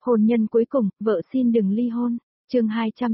Hôn nhân cuối cùng, vợ xin đừng ly hôn. Chương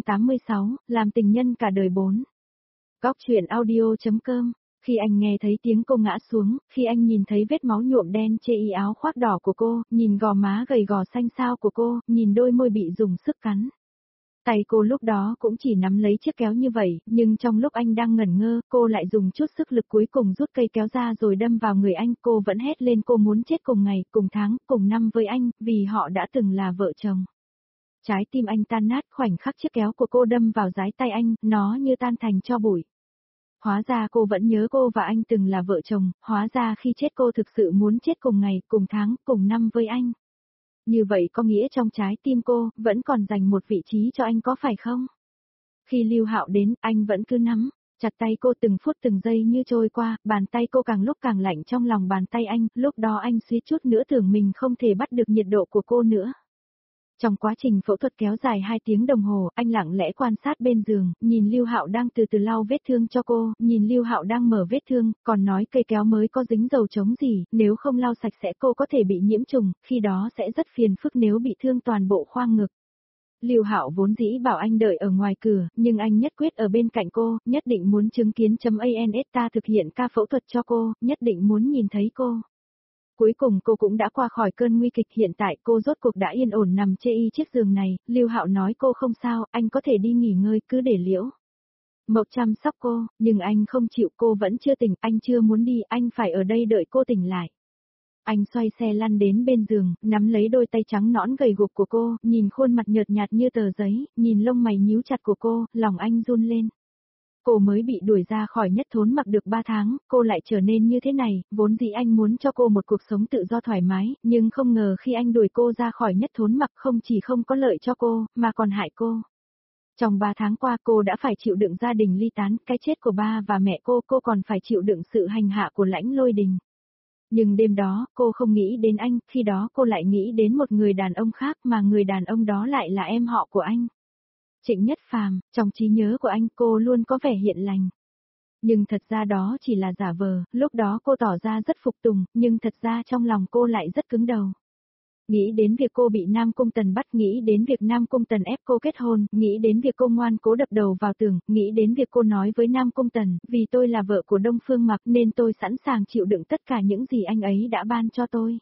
286, làm tình nhân cả đời 4. Góc truyện audio.com. Khi anh nghe thấy tiếng cô ngã xuống, khi anh nhìn thấy vết máu nhuộm đen trên y áo khoác đỏ của cô, nhìn gò má gầy gò xanh xao của cô, nhìn đôi môi bị dùng sức cắn. Tay cô lúc đó cũng chỉ nắm lấy chiếc kéo như vậy, nhưng trong lúc anh đang ngẩn ngơ, cô lại dùng chút sức lực cuối cùng rút cây kéo ra rồi đâm vào người anh. Cô vẫn hét lên cô muốn chết cùng ngày, cùng tháng, cùng năm với anh, vì họ đã từng là vợ chồng. Trái tim anh tan nát khoảnh khắc chiếc kéo của cô đâm vào dái tay anh, nó như tan thành tro bụi. Hóa ra cô vẫn nhớ cô và anh từng là vợ chồng, hóa ra khi chết cô thực sự muốn chết cùng ngày, cùng tháng, cùng năm với anh. Như vậy có nghĩa trong trái tim cô, vẫn còn dành một vị trí cho anh có phải không? Khi Lưu Hạo đến, anh vẫn cứ nắm chặt tay cô từng phút từng giây như trôi qua, bàn tay cô càng lúc càng lạnh trong lòng bàn tay anh, lúc đó anh suýt chút nữa tưởng mình không thể bắt được nhiệt độ của cô nữa. Trong quá trình phẫu thuật kéo dài 2 tiếng đồng hồ, anh lặng lẽ quan sát bên giường, nhìn Lưu Hạo đang từ từ lau vết thương cho cô, nhìn Lưu Hạo đang mở vết thương, còn nói cây kéo mới có dính dầu chống gì, nếu không lau sạch sẽ cô có thể bị nhiễm trùng, khi đó sẽ rất phiền phức nếu bị thương toàn bộ khoang ngực. Lưu Hạo vốn dĩ bảo anh đợi ở ngoài cửa, nhưng anh nhất quyết ở bên cạnh cô, nhất định muốn chứng kiến ta thực hiện ca phẫu thuật cho cô, nhất định muốn nhìn thấy cô. Cuối cùng cô cũng đã qua khỏi cơn nguy kịch, hiện tại cô rốt cuộc đã yên ổn nằm chê y chiếc giường này. Lưu Hạo nói cô không sao, anh có thể đi nghỉ ngơi, cứ để Liễu Mộc chăm sóc cô, nhưng anh không chịu, cô vẫn chưa tỉnh, anh chưa muốn đi, anh phải ở đây đợi cô tỉnh lại. Anh xoay xe lăn đến bên giường, nắm lấy đôi tay trắng nõn gầy guộc của cô, nhìn khuôn mặt nhợt nhạt như tờ giấy, nhìn lông mày nhíu chặt của cô, lòng anh run lên. Cô mới bị đuổi ra khỏi Nhất Thốn Mặc được 3 tháng, cô lại trở nên như thế này, vốn dĩ anh muốn cho cô một cuộc sống tự do thoải mái, nhưng không ngờ khi anh đuổi cô ra khỏi Nhất Thốn Mặc không chỉ không có lợi cho cô, mà còn hại cô. Trong 3 tháng qua cô đã phải chịu đựng gia đình ly tán, cái chết của ba và mẹ cô còn phải chịu đựng sự hành hạ của Lãnh Lôi Đình. Nhưng đêm đó, cô không nghĩ đến anh, khi đó cô lại nghĩ đến một người đàn ông khác mà người đàn ông đó lại là em họ của anh. Trịnh Nhất Phàm, trong trí nhớ của anh cô luôn có vẻ hiền lành. Nhưng thật ra đó chỉ là giả vờ, lúc đó cô tỏ ra rất phục tùng, nhưng thật ra trong lòng cô lại rất cứng đầu. Nghĩ đến việc cô bị Nam Cung Tần bắt, nghĩ đến việc Nam Cung Tần ép cô kết hôn, nghĩ đến việc cô ngoan cố đập đầu vào tường, nghĩ đến việc cô nói với Nam Cung Tần, vì tôi là vợ của Đông Phương Mặc nên tôi sẵn sàng chịu đựng tất cả những gì anh ấy đã ban cho tôi.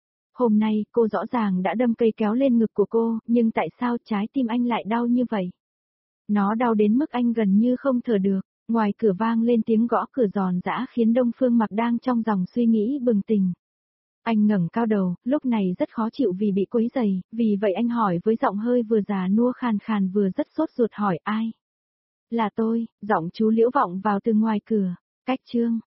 Hôm nay, cô rõ ràng đã đâm cây kéo lên ngực của cô, nhưng tại sao trái tim anh lại đau như vậy? Nó đau đến mức anh gần như không thở được. Ngoài cửa vang lên tiếng gõ cửa giòn giã khiến Đông Phương Mặc đang trong dòng suy nghĩ bừng tỉnh. Anh ngẩng cao đầu, lúc này rất khó chịu vì bị quấy rầy, vì vậy anh hỏi với giọng hơi vừa già nua khàn khàn vừa rất sốt ruột hỏi ai. Là tôi, giọng chú Liễu vọng vào từ ngoài cửa. Cách chương